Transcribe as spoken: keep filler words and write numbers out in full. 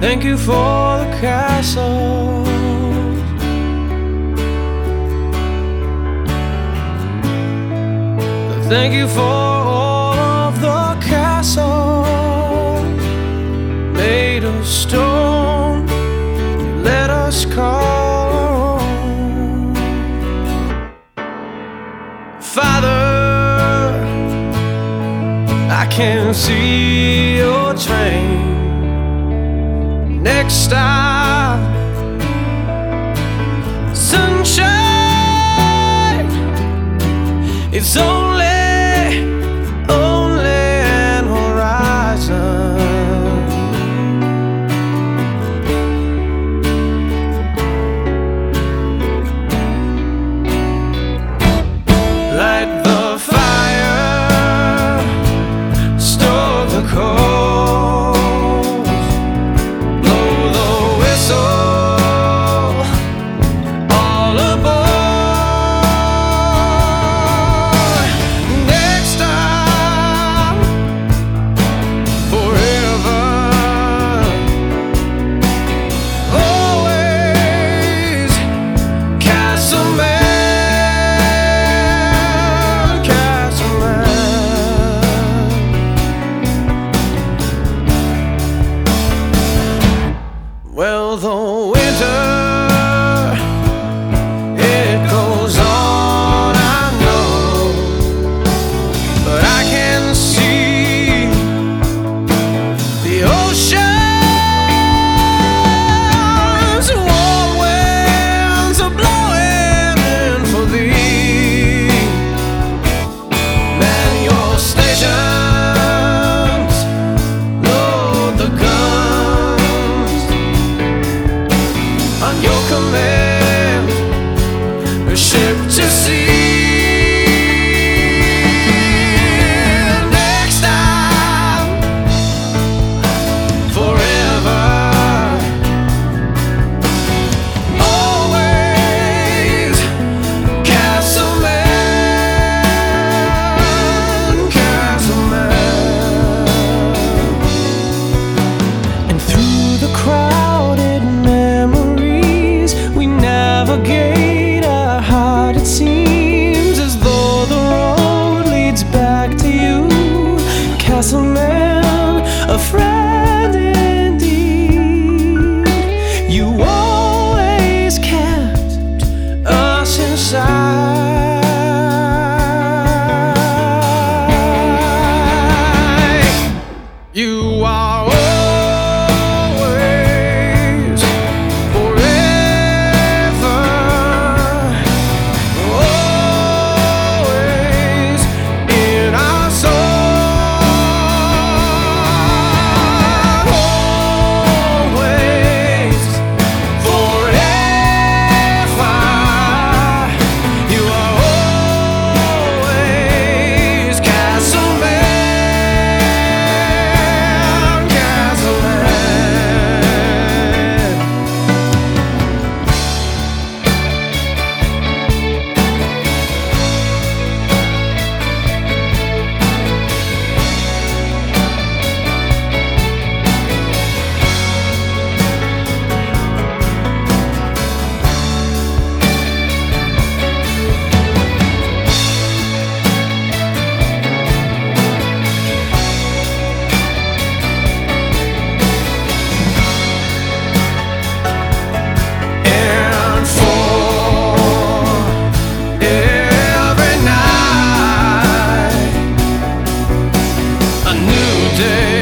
Thank you for the castle. Thank you for all of the castles made of stone. Let us call our own. Father, I can see your train. Next stop, sunshine. It's only, only an horizon. Light the fire, store the coals, blow the whistle, all aboard. Next time, forever, always, Castleman, Castleman. Well, the winter, it goes on, I know, but I can see the oceans, warm winds are blowing in for thee. Man your stations, load the guns. On your command, a ship to sea. Next time, forever, always, Castleman, Castleman. And through the crowded memories, we navigate our heart. It seems as though the road leads back to you, Castleman, a friend indeed. You always kept us inside. You are always, forever, always in our soul. Always, forever. You are always Castleman, Castleman. And for every night, a new day.